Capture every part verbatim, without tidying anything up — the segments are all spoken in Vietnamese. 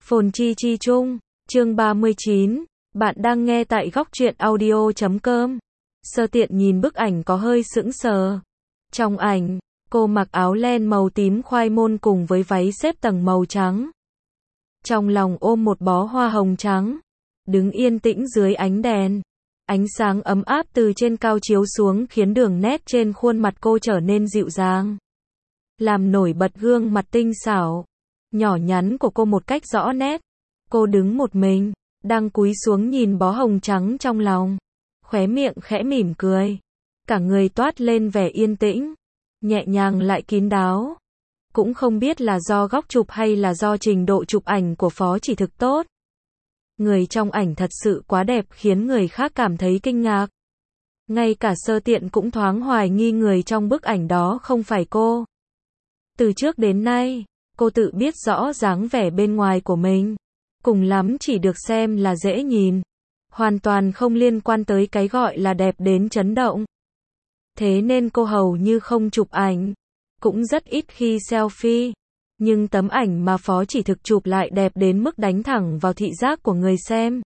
Phồn chi chi chung, chương ba mươi chín, bạn đang nghe tại góc truyện audio chấm com. Sơ Tiện nhìn bức ảnh có hơi sững sờ. Trong ảnh, cô mặc áo len màu tím khoai môn cùng với váy xếp tầng màu trắng. Trong lòng ôm một bó hoa hồng trắng, đứng yên tĩnh dưới ánh đèn. Ánh sáng ấm áp từ trên cao chiếu xuống khiến đường nét trên khuôn mặt cô trở nên dịu dàng, làm nổi bật gương mặt tinh xảo, nhỏ nhắn của cô một cách rõ nét. Cô đứng một mình, đang cúi xuống nhìn bó hồng trắng trong lòng, khóe miệng khẽ mỉm cười, cả người toát lên vẻ yên tĩnh, nhẹ nhàng lại kín đáo. Cũng không biết là do góc chụp hay là do trình độ chụp ảnh của Phó Chỉ Thực tốt. Người trong ảnh thật sự quá đẹp khiến người khác cảm thấy kinh ngạc. Ngay cả Sơ Tiện cũng thoáng hoài nghi người trong bức ảnh đó không phải cô. Từ trước đến nay, cô tự biết rõ dáng vẻ bên ngoài của mình, cùng lắm chỉ được xem là dễ nhìn, hoàn toàn không liên quan tới cái gọi là đẹp đến chấn động. Thế nên cô hầu như không chụp ảnh, cũng rất ít khi selfie. Nhưng tấm ảnh mà Phó Chỉ Thực chụp lại đẹp đến mức đánh thẳng vào thị giác của người xem.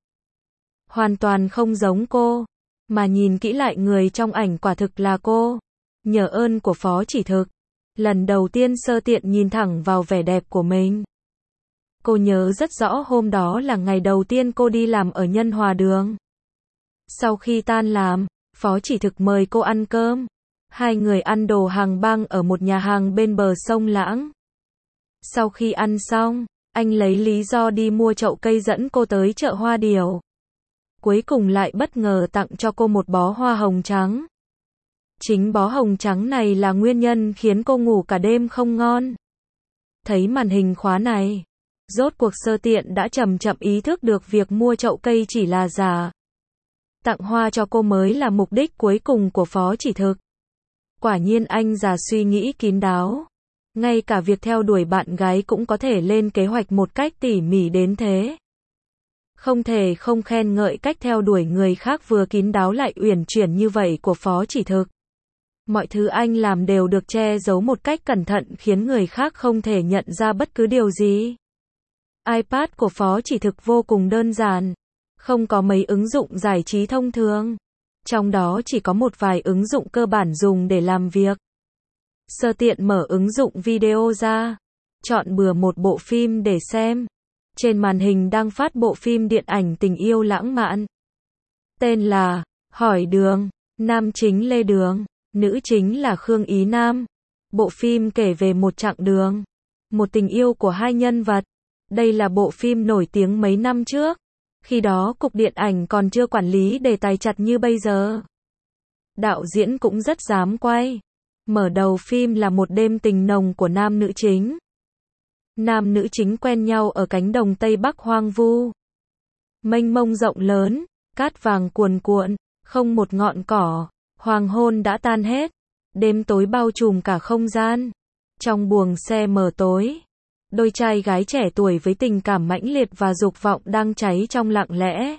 Hoàn toàn không giống cô, mà nhìn kỹ lại người trong ảnh quả thực là cô. Nhờ ơn của Phó Chỉ Thực, lần đầu tiên Sơ Tiện nhìn thẳng vào vẻ đẹp của mình. Cô nhớ rất rõ hôm đó là ngày đầu tiên cô đi làm ở Nhân Hòa Đường. Sau khi tan làm, Phó Chỉ Thực mời cô ăn cơm. Hai người ăn đồ hàng bang ở một nhà hàng bên bờ sông Lãng. Sau khi ăn xong, anh lấy lý do đi mua chậu cây dẫn cô tới chợ Hoa Điểu. Cuối cùng lại bất ngờ tặng cho cô một bó hoa hồng trắng. Chính bó hồng trắng này là nguyên nhân khiến cô ngủ cả đêm không ngon. Thấy màn hình khóa này, rốt cuộc Sơ Tiện đã chậm chậm ý thức được việc mua chậu cây chỉ là giả. Tặng hoa cho cô mới là mục đích cuối cùng của Phó Chỉ Thực. Quả nhiên anh già suy nghĩ kín đáo. Ngay cả việc theo đuổi bạn gái cũng có thể lên kế hoạch một cách tỉ mỉ đến thế. Không thể không khen ngợi cách theo đuổi người khác vừa kín đáo lại uyển chuyển như vậy của Phó Chỉ Thực. Mọi thứ anh làm đều được che giấu một cách cẩn thận khiến người khác không thể nhận ra bất cứ điều gì. iPad của Phó Chỉ Thực vô cùng đơn giản, không có mấy ứng dụng giải trí thông thường. Trong đó chỉ có một vài ứng dụng cơ bản dùng để làm việc. Sơ Tiện mở ứng dụng video ra, chọn bừa một bộ phim để xem. Trên màn hình đang phát bộ phim điện ảnh tình yêu lãng mạn. Tên là Hỏi Đường, nam chính Lê Đường, nữ chính là Khương Ý Nam. Bộ phim kể về một chặng đường, một tình yêu của hai nhân vật. Đây là bộ phim nổi tiếng mấy năm trước. Khi đó cục điện ảnh còn chưa quản lý đề tài chặt như bây giờ. Đạo diễn cũng rất dám quay. Mở đầu phim là một đêm tình nồng của nam nữ chính. Nam nữ chính quen nhau ở cánh đồng Tây Bắc hoang vu. Mênh mông rộng lớn, cát vàng cuồn cuộn, không một ngọn cỏ, hoàng hôn đã tan hết. Đêm tối bao trùm cả không gian. Trong buồng xe mờ tối, đôi trai gái trẻ tuổi với tình cảm mãnh liệt và dục vọng đang cháy trong lặng lẽ.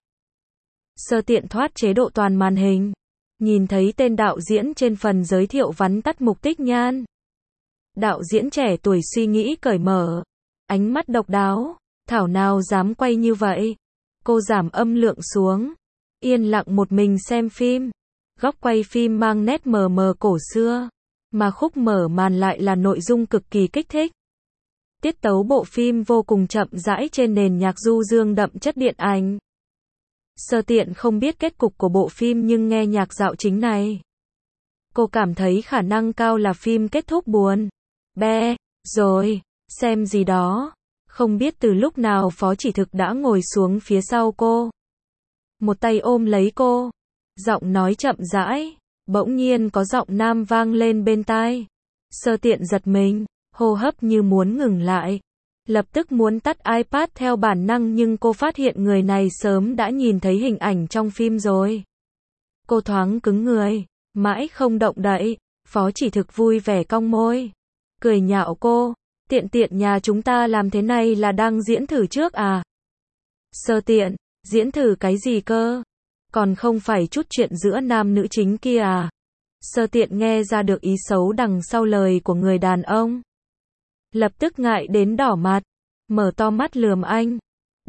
Sơ Tiện thoát chế độ toàn màn hình. Nhìn thấy tên đạo diễn trên phần giới thiệu vắn tắt Mục Tích Nhan. Đạo diễn trẻ tuổi suy nghĩ cởi mở, ánh mắt độc đáo, thảo nào dám quay như vậy. Cô giảm âm lượng xuống, yên lặng một mình xem phim. Góc quay phim mang nét mờ mờ cổ xưa, mà khúc mở màn lại là nội dung cực kỳ kích thích. Tiết tấu bộ phim vô cùng chậm rãi trên nền nhạc du dương đậm chất điện ảnh. Sơ Tiện không biết kết cục của bộ phim nhưng nghe nhạc dạo chính này, cô cảm thấy khả năng cao là phim kết thúc buồn. Be, rồi, xem gì đó. Không biết từ lúc nào Phó Chỉ Thực đã ngồi xuống phía sau cô. Một tay ôm lấy cô. Giọng nói chậm rãi. Bỗng nhiên có giọng nam vang lên bên tai. Sơ Tiện giật mình, hô hấp như muốn ngừng lại. Lập tức muốn tắt iPad theo bản năng nhưng cô phát hiện người này sớm đã nhìn thấy hình ảnh trong phim rồi. Cô thoáng cứng người, mãi không động đậy. Phó Chỉ Thực vui vẻ cong môi, cười nhạo cô, Tiện Tiện nhà chúng ta làm thế này là đang diễn thử trước à? Sơ Tiện, diễn thử cái gì cơ? Còn không phải chút chuyện giữa nam nữ chính kia à? Sơ Tiện nghe ra được ý xấu đằng sau lời của người đàn ông. Lập tức ngại đến đỏ mặt, mở to mắt lườm anh,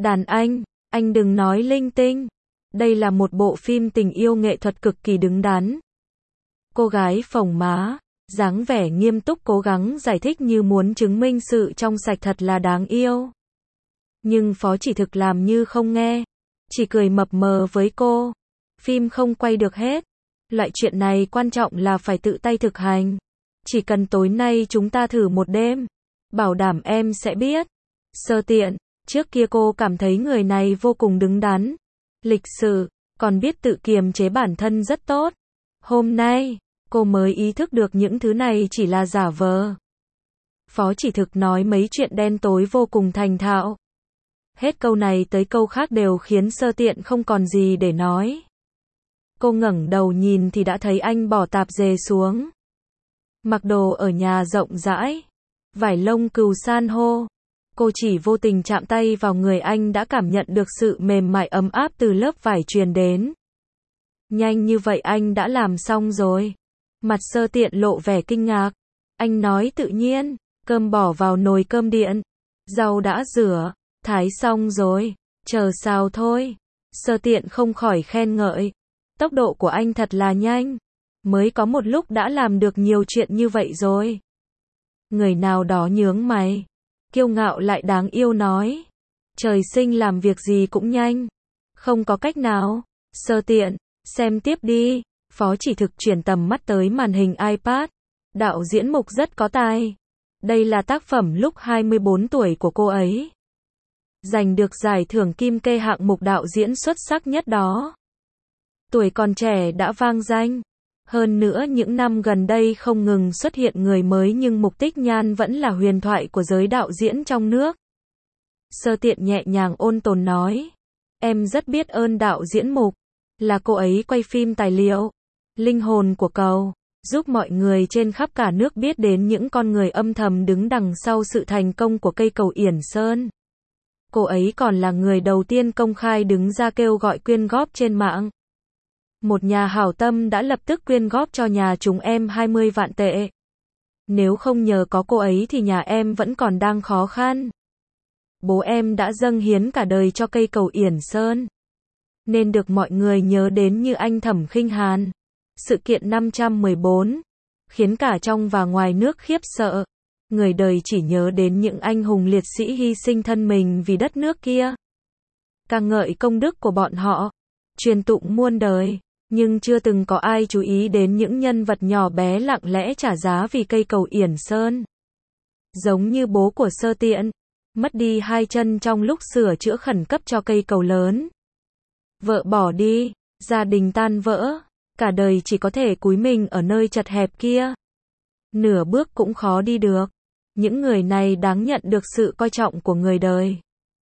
Đàn anh, anh đừng nói linh tinh. Đây là một bộ phim tình yêu nghệ thuật cực kỳ đứng đắn. Cô gái phồng má, dáng vẻ nghiêm túc cố gắng giải thích như muốn chứng minh sự trong sạch thật là đáng yêu. Nhưng Phó Chỉ Thực làm như không nghe, chỉ cười mập mờ với cô. Phim không quay được hết. Loại chuyện này quan trọng là phải tự tay thực hành. Chỉ cần tối nay chúng ta thử một đêm, bảo đảm em sẽ biết. Sơ Tiện, trước kia cô cảm thấy người này vô cùng đứng đắn, lịch sự, còn biết tự kiềm chế bản thân rất tốt. Hôm nay, cô mới ý thức được những thứ này chỉ là giả vờ. Phó Chỉ Thực nói mấy chuyện đen tối vô cùng thành thạo. Hết câu này tới câu khác đều khiến Sơ Tiện không còn gì để nói. Cô ngẩng đầu nhìn thì đã thấy anh bỏ tạp dề xuống. Mặc đồ ở nhà rộng rãi, vải lông cừu san hô. Cô chỉ vô tình chạm tay vào người anh đã cảm nhận được sự mềm mại ấm áp từ lớp vải truyền đến. Nhanh như vậy anh đã làm xong rồi. Mặt Sơ Tiện lộ vẻ kinh ngạc. Anh nói tự nhiên, cơm bỏ vào nồi cơm điện. Rau đã rửa, thái xong rồi, chờ xào thôi. Sơ Tiện không khỏi khen ngợi. Tốc độ của anh thật là nhanh. Mới có một lúc đã làm được nhiều chuyện như vậy rồi. Người nào đó nhướng mày, kiêu ngạo lại đáng yêu nói. Trời sinh làm việc gì cũng nhanh. Không có cách nào. Sơ Tiện, xem tiếp đi. Phó Chỉ Thực chuyển tầm mắt tới màn hình iPad. Đạo diễn Mục rất có tài. Đây là tác phẩm lúc hai mươi bốn tuổi của cô ấy. Giành được giải thưởng Kim Kê hạng mục đạo diễn xuất sắc nhất đó. Tuổi còn trẻ đã vang danh. Hơn nữa những năm gần đây không ngừng xuất hiện người mới nhưng Mục Tích Nhan vẫn là huyền thoại của giới đạo diễn trong nước. Sơ Tiện nhẹ nhàng ôn tồn nói. Em rất biết ơn đạo diễn Mục. Là cô ấy quay phim tài liệu Linh hồn của cầu, giúp mọi người trên khắp cả nước biết đến những con người âm thầm đứng đằng sau sự thành công của cây cầu Yển Sơn. Cô ấy còn là người đầu tiên công khai đứng ra kêu gọi quyên góp trên mạng. Một nhà hảo tâm đã lập tức quyên góp cho nhà chúng em hai mươi vạn tệ. Nếu không nhờ có cô ấy thì nhà em vẫn còn đang khó khăn. Bố em đã dâng hiến cả đời cho cây cầu Yển Sơn, nên được mọi người nhớ đến như anh Thẩm Khinh Hàn. Sự kiện năm trăm mười bốn khiến cả trong và ngoài nước khiếp sợ. Người đời chỉ nhớ đến những anh hùng liệt sĩ hy sinh thân mình vì đất nước kia, ca ngợi công đức của bọn họ, truyền tụng muôn đời. Nhưng chưa từng có ai chú ý đến những nhân vật nhỏ bé lặng lẽ trả giá vì cây cầu Yển Sơn. Giống như bố của Sơ Tiện, mất đi hai chân trong lúc sửa chữa khẩn cấp cho cây cầu lớn. Vợ bỏ đi, gia đình tan vỡ, cả đời chỉ có thể cúi mình ở nơi chật hẹp kia. Nửa bước cũng khó đi được. Những người này đáng nhận được sự coi trọng của người đời.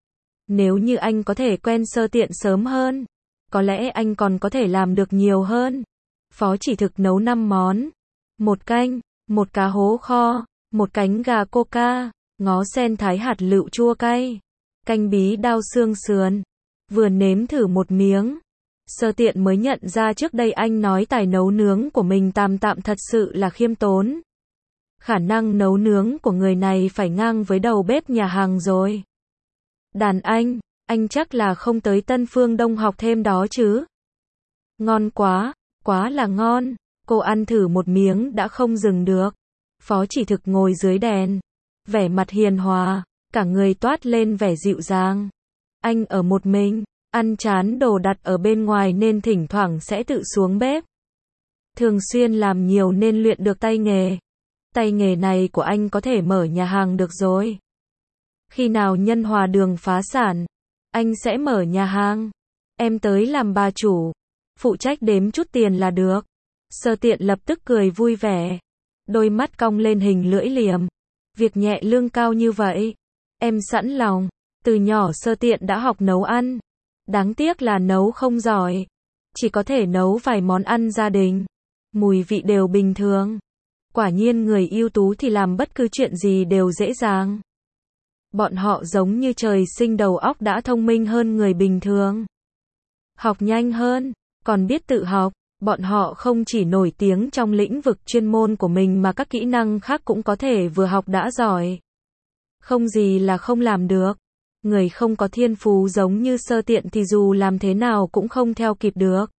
Nếu như anh có thể quen Sơ Tiện sớm hơn, có lẽ anh còn có thể làm được nhiều hơn. Phó Chỉ Thực nấu năm món. Một canh, một cá hố kho, một cánh gà coca, ngó sen thái hạt lựu chua cay, canh bí đao xương sườn. Vừa nếm thử một miếng, Sơ Tiện mới nhận ra trước đây anh nói tài nấu nướng của mình tạm tạm thật sự là khiêm tốn. Khả năng nấu nướng của người này phải ngang với đầu bếp nhà hàng rồi. Đàn anh, anh chắc là không tới Tân Phương Đông học thêm đó chứ? Ngon quá, quá là ngon. Cô ăn thử một miếng đã không dừng được. Phó Chỉ Thực ngồi dưới đèn, vẻ mặt hiền hòa, cả người toát lên vẻ dịu dàng. Anh ở một mình, ăn chán đồ đặt ở bên ngoài nên thỉnh thoảng sẽ tự xuống bếp. Thường xuyên làm nhiều nên luyện được tay nghề. Tay nghề này của anh có thể mở nhà hàng được rồi. Khi nào Nhân Hòa Đường phá sản, anh sẽ mở nhà hàng. Em tới làm bà chủ, phụ trách đếm chút tiền là được. Sơ Tiện lập tức cười vui vẻ, đôi mắt cong lên hình lưỡi liềm. Việc nhẹ lương cao như vậy, em sẵn lòng. Từ nhỏ Sơ Tiện đã học nấu ăn. Đáng tiếc là nấu không giỏi, chỉ có thể nấu vài món ăn gia đình. Mùi vị đều bình thường. Quả nhiên người ưu tú thì làm bất cứ chuyện gì đều dễ dàng. Bọn họ giống như trời sinh đầu óc đã thông minh hơn người bình thường. Học nhanh hơn, còn biết tự học. Bọn họ không chỉ nổi tiếng trong lĩnh vực chuyên môn của mình mà các kỹ năng khác cũng có thể vừa học đã giỏi. Không gì là không làm được. Người không có thiên phú giống như Sơ Tiện thì dù làm thế nào cũng không theo kịp được.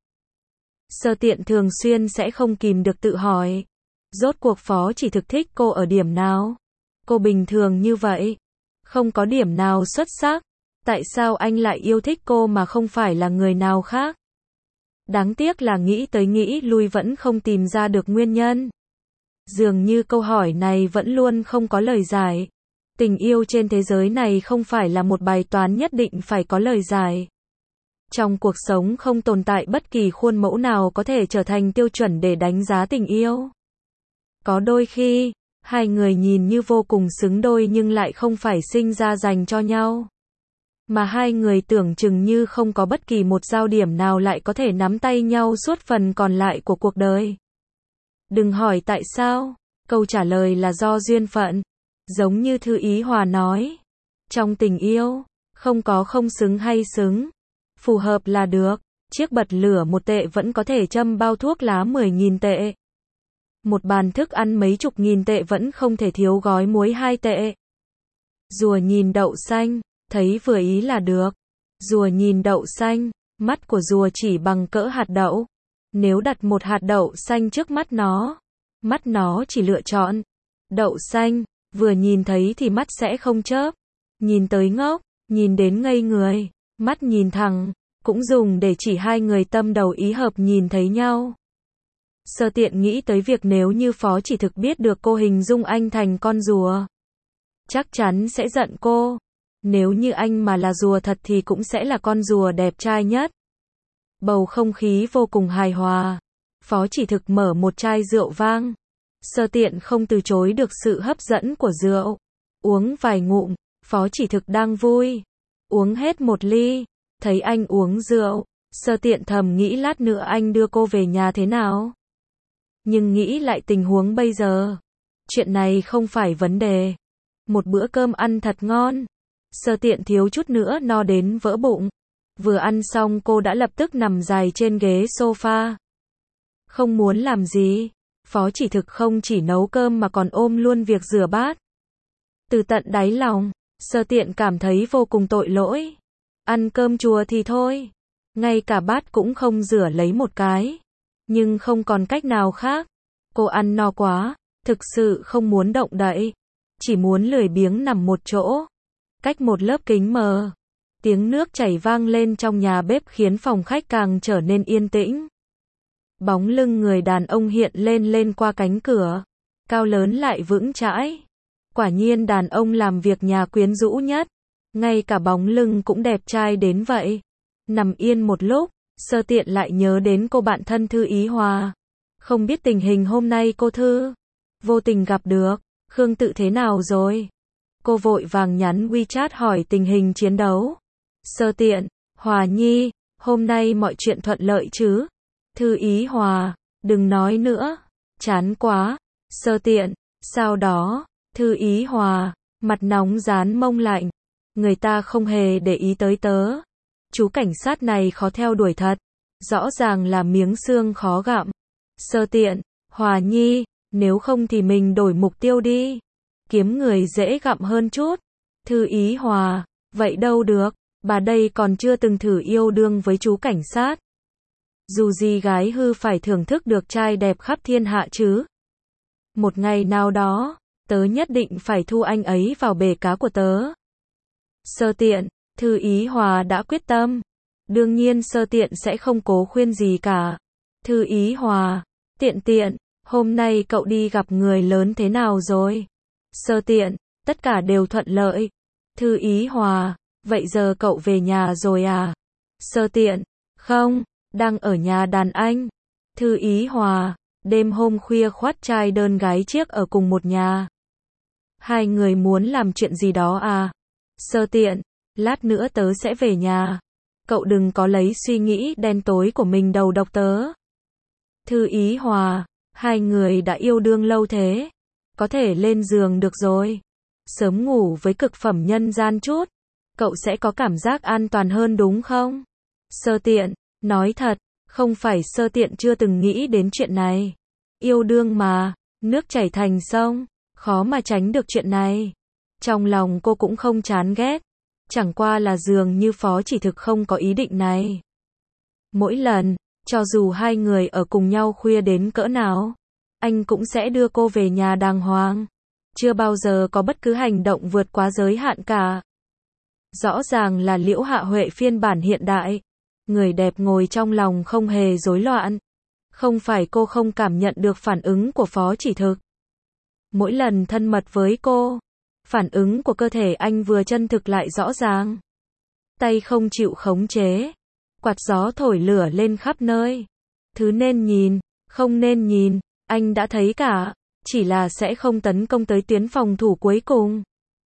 Sơ Tiện thường xuyên sẽ không kìm được tự hỏi. Rốt cuộc Phó Chỉ Thực thích cô ở điểm nào? Cô bình thường như vậy. Không có điểm nào xuất sắc. Tại sao anh lại yêu thích cô mà không phải là người nào khác? Đáng tiếc là nghĩ tới nghĩ lui vẫn không tìm ra được nguyên nhân. Dường như câu hỏi này vẫn luôn không có lời giải. Tình yêu trên thế giới này không phải là một bài toán nhất định phải có lời giải. Trong cuộc sống không tồn tại bất kỳ khuôn mẫu nào có thể trở thành tiêu chuẩn để đánh giá tình yêu. Có đôi khi, hai người nhìn như vô cùng xứng đôi nhưng lại không phải sinh ra dành cho nhau. Mà hai người tưởng chừng như không có bất kỳ một giao điểm nào lại có thể nắm tay nhau suốt phần còn lại của cuộc đời. Đừng hỏi tại sao, câu trả lời là do duyên phận. Giống như Thư Ý Hòa nói, trong tình yêu, không có không xứng hay xứng, phù hợp là được. Chiếc bật lửa một tệ vẫn có thể châm bao thuốc lá mười nghìn tệ. Một bàn thức ăn mấy chục nghìn tệ vẫn không thể thiếu gói muối hai tệ. Rùa nhìn đậu xanh, thấy vừa ý là được. Rùa nhìn đậu xanh, mắt của rùa chỉ bằng cỡ hạt đậu. Nếu đặt một hạt đậu xanh trước mắt nó, mắt nó chỉ lựa chọn đậu xanh, vừa nhìn thấy thì mắt sẽ không chớp. Nhìn tới ngốc, nhìn đến ngây người, mắt nhìn thẳng, cũng dùng để chỉ hai người tâm đầu ý hợp nhìn thấy nhau. Sơ Tiện nghĩ tới việc nếu như Phó Chỉ Thực biết được cô hình dung anh thành con rùa, chắc chắn sẽ giận cô. Nếu như anh mà là rùa thật thì cũng sẽ là con rùa đẹp trai nhất. Bầu không khí vô cùng hài hòa. Phó Chỉ Thực mở một chai rượu vang. Sơ Tiện không từ chối được sự hấp dẫn của rượu. Uống vài ngụm, Phó Chỉ Thực đang vui. Uống hết một ly, thấy anh uống rượu, Sơ Tiện thầm nghĩ lát nữa anh đưa cô về nhà thế nào. Nhưng nghĩ lại tình huống bây giờ, chuyện này không phải vấn đề. Một bữa cơm ăn thật ngon. Sơ Tiện thiếu chút nữa no đến vỡ bụng. Vừa ăn xong cô đã lập tức nằm dài trên ghế sofa. Không muốn làm gì. Phó Chỉ Thực không chỉ nấu cơm mà còn ôm luôn việc rửa bát. Từ tận đáy lòng, Sơ Tiện cảm thấy vô cùng tội lỗi. Ăn cơm chùa thì thôi, ngay cả bát cũng không rửa lấy một cái. Nhưng không còn cách nào khác. Cô ăn no quá, thực sự không muốn động đậy. Chỉ muốn lười biếng nằm một chỗ. Cách một lớp kính mờ, tiếng nước chảy vang lên trong nhà bếp khiến phòng khách càng trở nên yên tĩnh. Bóng lưng người đàn ông hiện lên lên qua cánh cửa, cao lớn lại vững chãi. Quả nhiên đàn ông làm việc nhà quyến rũ nhất, ngay cả bóng lưng cũng đẹp trai đến vậy. Nằm yên một lúc, Sơ Tiện lại nhớ đến cô bạn thân Thư Ý Hòa. Không biết tình hình hôm nay cô Thư vô tình gặp được, Khương Tự thế nào rồi? Cô vội vàng nhắn WeChat hỏi tình hình chiến đấu. Sơ Tiện, Hòa Nhi, hôm nay mọi chuyện thuận lợi chứ? Thư Ý Hòa, đừng nói nữa, chán quá. Sơ Tiện, sau đó, Thư Ý Hòa, mặt nóng dán mông lạnh. Người ta không hề để ý tới tớ. Chú cảnh sát này khó theo đuổi thật. Rõ ràng là miếng xương khó gặm. Sơ Tiện, Hòa Nhi, nếu không thì mình đổi mục tiêu đi. Kiếm người dễ gặm hơn chút. Thư Ý Hòa, vậy đâu được, bà đây còn chưa từng thử yêu đương với chú cảnh sát. Dù gì gái hư phải thưởng thức được trai đẹp khắp thiên hạ chứ. Một ngày nào đó, tớ nhất định phải thu anh ấy vào bể cá của tớ. Sơ Tiện, Thư Ý Hòa đã quyết tâm. Đương nhiên Sơ Tiện sẽ không cố khuyên gì cả. Thư Ý Hòa, Tiện Tiện, hôm nay cậu đi gặp người lớn thế nào rồi? Sơ Tiện, tất cả đều thuận lợi. Thư Ý Hòa, vậy giờ cậu về nhà rồi à? Sơ Tiện, không, đang ở nhà đàn anh. Thư Ý Hòa, đêm hôm khuya khoắt trai đơn gái chiếc ở cùng một nhà. Hai người muốn làm chuyện gì đó à? Sơ Tiện, lát nữa tớ sẽ về nhà. Cậu đừng có lấy suy nghĩ đen tối của mình đầu độc tớ. Thư Ý Hòa, hai người đã yêu đương lâu thế. Có thể lên giường được rồi. Sớm ngủ với cực phẩm nhân gian chút. Cậu sẽ có cảm giác an toàn hơn đúng không? Sơ Tiện, nói thật, không phải Sơ Tiện chưa từng nghĩ đến chuyện này. Yêu đương mà, nước chảy thành sông, khó mà tránh được chuyện này. Trong lòng cô cũng không chán ghét. Chẳng qua là dường như Phó Chỉ Thực không có ý định này. Mỗi lần, cho dù hai người ở cùng nhau khuya đến cỡ nào, anh cũng sẽ đưa cô về nhà đàng hoàng. Chưa bao giờ có bất cứ hành động vượt quá giới hạn cả. Rõ ràng là Liễu Hạ Huệ phiên bản hiện đại. Người đẹp ngồi trong lòng không hề rối loạn. Không phải cô không cảm nhận được phản ứng của Phó Chỉ Thực. Mỗi lần thân mật với cô, phản ứng của cơ thể anh vừa chân thực lại rõ ràng. Tay không chịu khống chế. Quạt gió thổi lửa lên khắp nơi. Thứ nên nhìn, không nên nhìn, anh đã thấy cả. Chỉ là sẽ không tấn công tới tuyến phòng thủ cuối cùng.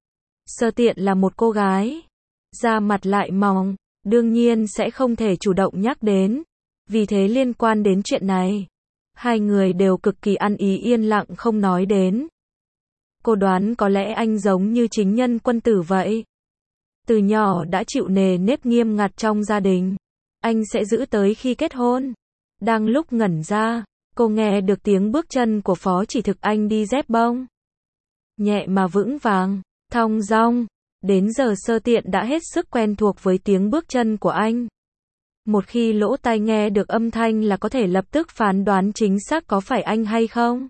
Sơ Tiện là một cô gái. Da mặt lại mỏng. Đương nhiên sẽ không thể chủ động nhắc đến. Vì thế liên quan đến chuyện này, hai người đều cực kỳ ăn ý yên lặng không nói đến. Cô đoán có lẽ anh giống như chính nhân quân tử vậy. Từ nhỏ đã chịu nề nếp nghiêm ngặt trong gia đình. Anh sẽ giữ tới khi kết hôn. Đang lúc ngẩn ra, cô nghe được tiếng bước chân của Phó Chỉ Thực anh đi dép bông. Nhẹ mà vững vàng, thong dong. Đến giờ Sơ Tiện đã hết sức quen thuộc với tiếng bước chân của anh. Một khi lỗ tai nghe được âm thanh là có thể lập tức phán đoán chính xác có phải anh hay không.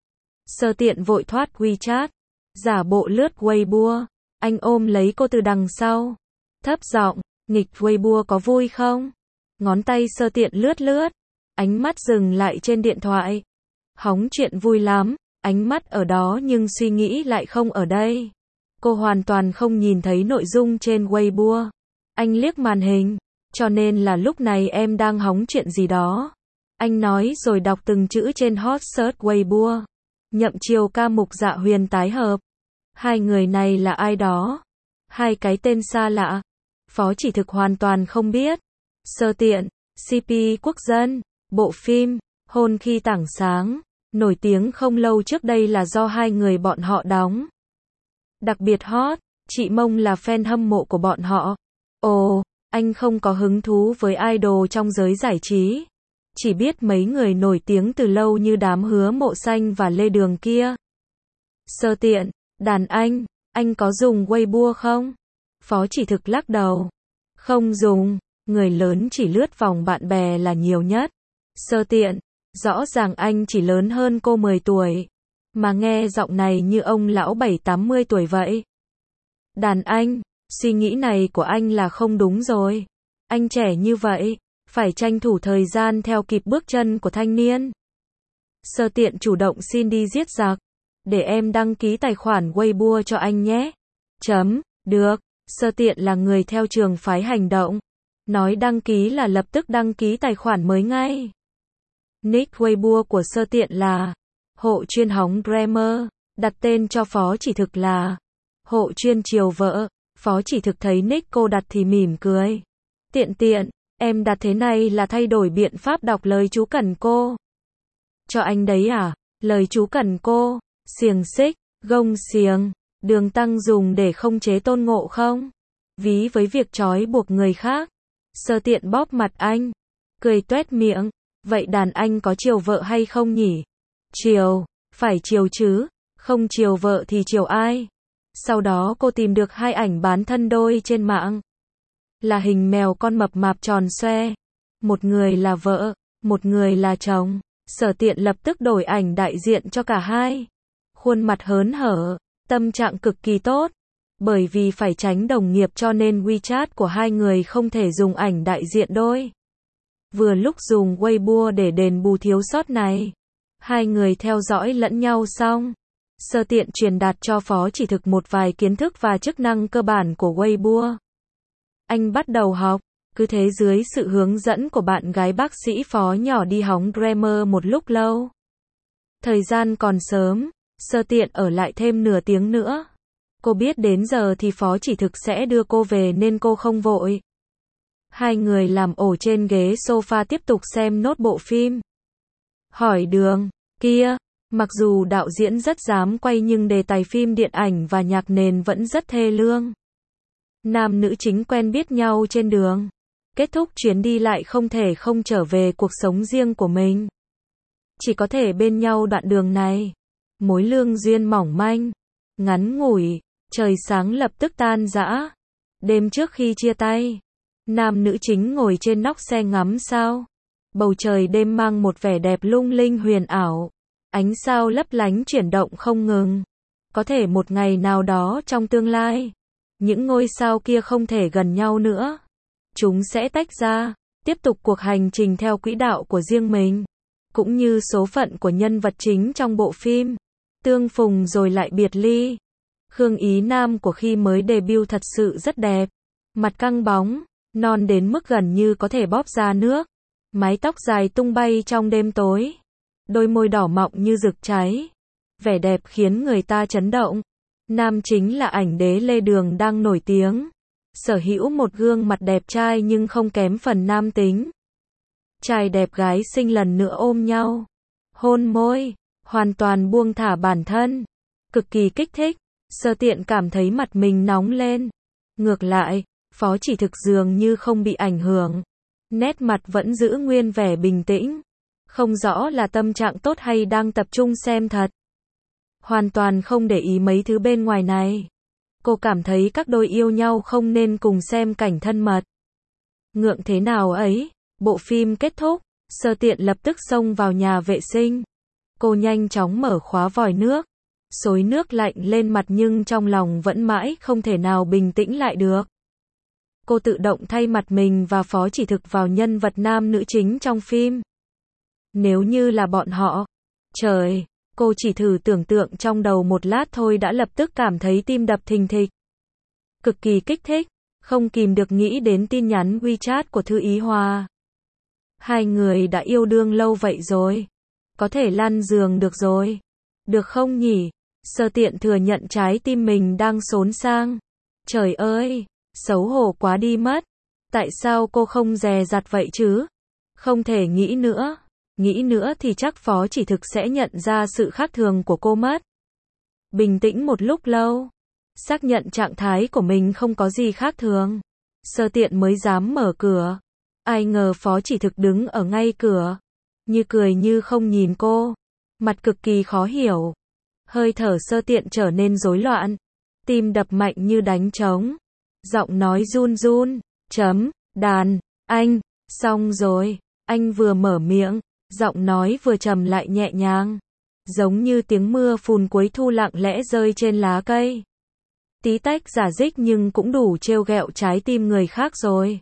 Sơ Tiện vội thoát WeChat, giả bộ lướt Weibo. Anh ôm lấy cô từ đằng sau. Thấp giọng, nghịch Weibo có vui không? Ngón tay Sơ Tiện lướt lướt. Ánh mắt dừng lại trên điện thoại. Hóng chuyện vui lắm. Ánh mắt ở đó nhưng suy nghĩ lại không ở đây. Cô hoàn toàn không nhìn thấy nội dung trên Weibo. Anh liếc màn hình. Cho nên là lúc này em đang hóng chuyện gì đó. Anh nói rồi đọc từng chữ trên hot search Weibo. Nhậm Chiêu ca Mục Dạ Huyền tái hợp. Hai người này là ai đó? Hai cái tên xa lạ. Phó Chỉ Thực hoàn toàn không biết. Sơ Tiện, xê pê quốc dân, bộ phim, Hôn Khi Tảng Sáng, nổi tiếng không lâu trước đây là do hai người bọn họ đóng. Đặc biệt hot, chị Mông là fan hâm mộ của bọn họ. Ồ, anh không có hứng thú với idol trong giới giải trí. Chỉ biết mấy người nổi tiếng từ lâu như đám Hứa Mộ Xanh và Lê Đường kia. Sơ Tiện, đàn anh, anh có dùng Weibo không? Phó Chỉ Thực lắc đầu. Không dùng, người lớn chỉ lướt vòng bạn bè là nhiều nhất. Sơ Tiện, rõ ràng anh chỉ lớn hơn cô mười tuổi. Mà nghe giọng này như ông lão bảy tám mươi tuổi vậy. Đàn anh, suy nghĩ này của anh là không đúng rồi. Anh trẻ như vậy, phải tranh thủ thời gian theo kịp bước chân của thanh niên. Sơ Tiện chủ động xin đi giết giặc. Để em đăng ký tài khoản Weibo cho anh nhé. Chấm, được. Sơ Tiện là người theo trường phái hành động. Nói đăng ký là lập tức đăng ký tài khoản mới ngay. Nick Weibo của Sơ Tiện là Hộ chuyên hóng Grammar. Đặt tên cho Phó Chỉ Thực là Hộ chuyên chiều vợ. Phó Chỉ Thực thấy nick cô đặt thì mỉm cười. Tiện tiện, em đặt thế này là thay đổi biện pháp đọc lời chú cần cô. Cho anh đấy à? Lời chú cần cô, xiềng xích, gông xiềng, đường tăng dùng để không chế Tôn Ngộ không? Ví với việc trói buộc người khác. Sơ Tiện bóp mặt anh, cười tuét miệng. Vậy đàn anh có chiều vợ hay không nhỉ? Chiều, phải chiều chứ, không chiều vợ thì chiều ai? Sau đó cô tìm được hai ảnh bán thân đôi trên mạng. Là hình mèo con mập mạp tròn xoe. Một người là vợ, một người là chồng. Sở Tiện lập tức đổi ảnh đại diện cho cả hai. Khuôn mặt hớn hở, tâm trạng cực kỳ tốt. Bởi vì phải tránh đồng nghiệp cho nên WeChat của hai người không thể dùng ảnh đại diện đôi. Vừa lúc dùng Weibo để đền bù thiếu sót này. Hai người theo dõi lẫn nhau xong. Sơ Tiện truyền đạt cho Phó Chỉ Thực một vài kiến thức và chức năng cơ bản của Weibo. Anh bắt đầu học, cứ thế dưới sự hướng dẫn của bạn gái bác sĩ Phó nhỏ đi hóng Grammar một lúc lâu. Thời gian còn sớm, Sơ Tiện ở lại thêm nửa tiếng nữa. Cô biết đến giờ thì Phó Chỉ Thực sẽ đưa cô về nên cô không vội. Hai người làm ổ trên ghế sofa tiếp tục xem nốt bộ phim. Hỏi đường, kia, mặc dù đạo diễn rất dám quay nhưng đề tài phim điện ảnh và nhạc nền vẫn rất thê lương. Nam nữ chính quen biết nhau trên đường. Kết thúc chuyến đi lại không thể không trở về cuộc sống riêng của mình. Chỉ có thể bên nhau đoạn đường này. Mối lương duyên mỏng manh, ngắn ngủi, trời sáng lập tức tan rã. Đêm trước khi chia tay, nam nữ chính ngồi trên nóc xe ngắm sao. Bầu trời đêm mang một vẻ đẹp lung linh huyền ảo. Ánh sao lấp lánh chuyển động không ngừng. Có thể một ngày nào đó trong tương lai, những ngôi sao kia không thể gần nhau nữa. Chúng sẽ tách ra, tiếp tục cuộc hành trình theo quỹ đạo của riêng mình. Cũng như số phận của nhân vật chính trong bộ phim. Tương phùng rồi lại biệt ly. Khương Ý Nam của khi mới debut thật sự rất đẹp. Mặt căng bóng, non đến mức gần như có thể bóp ra nước. Mái tóc dài tung bay trong đêm tối. Đôi môi đỏ mọng như rực cháy. Vẻ đẹp khiến người ta chấn động. Nam chính là ảnh đế Lê Đường đang nổi tiếng. Sở hữu một gương mặt đẹp trai nhưng không kém phần nam tính. Trai đẹp gái xinh lần nữa ôm nhau. Hôn môi, hoàn toàn buông thả bản thân. Cực kỳ kích thích. Sơ Tiện cảm thấy mặt mình nóng lên. Ngược lại, Phó Chỉ Thực dường như không bị ảnh hưởng. Nét mặt vẫn giữ nguyên vẻ bình tĩnh. Không rõ là tâm trạng tốt hay đang tập trung xem thật. Hoàn toàn không để ý mấy thứ bên ngoài này. Cô cảm thấy các đôi yêu nhau không nên cùng xem cảnh thân mật. Ngượng thế nào ấy, bộ phim kết thúc, Sơ Tiện lập tức xông vào nhà vệ sinh. Cô nhanh chóng mở khóa vòi nước. Xối nước lạnh lên mặt nhưng trong lòng vẫn mãi không thể nào bình tĩnh lại được. Cô tự động thay mặt mình và Phó Chỉ Thực vào nhân vật nam nữ chính trong phim. Nếu như là bọn họ, trời, cô chỉ thử tưởng tượng trong đầu một lát thôi đã lập tức cảm thấy tim đập thình thịch. Cực kỳ kích thích, không kìm được nghĩ đến tin nhắn WeChat của Thư Ý Hòa. Hai người đã yêu đương lâu vậy rồi. Có thể lăn giường được rồi. Được không nhỉ? Sơ Tiện thừa nhận trái tim mình đang xốn sang. Trời ơi, xấu hổ quá đi mất. Tại sao cô không dè dặt vậy chứ? Không thể nghĩ nữa. Nghĩ nữa thì chắc Phó Chỉ Thực sẽ nhận ra sự khác thường của cô mất. Bình tĩnh một lúc lâu. Xác nhận trạng thái của mình không có gì khác thường. Sơ Tiện mới dám mở cửa. Ai ngờ Phó Chỉ Thực đứng ở ngay cửa. Như cười như không nhìn cô. Mặt cực kỳ khó hiểu. Hơi thở Sơ Tiện trở nên rối loạn. Tim đập mạnh như đánh trống. Giọng nói run run. Chấm, đàn, anh, xong rồi. Anh vừa mở miệng. Giọng nói vừa trầm lại nhẹ nhàng. Giống như tiếng mưa phùn cuối thu lặng lẽ rơi trên lá cây. Tí tách giả dích nhưng cũng đủ trêu ghẹo trái tim người khác rồi.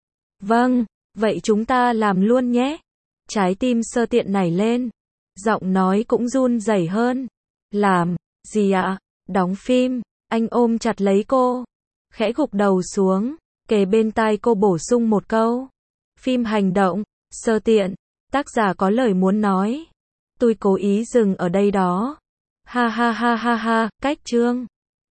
Vâng, vậy chúng ta làm luôn nhé. Trái tim Sơ Tiện nảy lên. Giọng nói cũng run rẩy hơn. Làm, gì ạ? Đóng phim. Anh ôm chặt lấy cô. Khẽ gục đầu xuống. Kề bên tai cô bổ sung một câu. Phim hành động, Sơ Tiện. Tác giả có lời muốn nói. Tôi cố ý dừng ở đây đó. Ha ha ha ha ha, cách chương.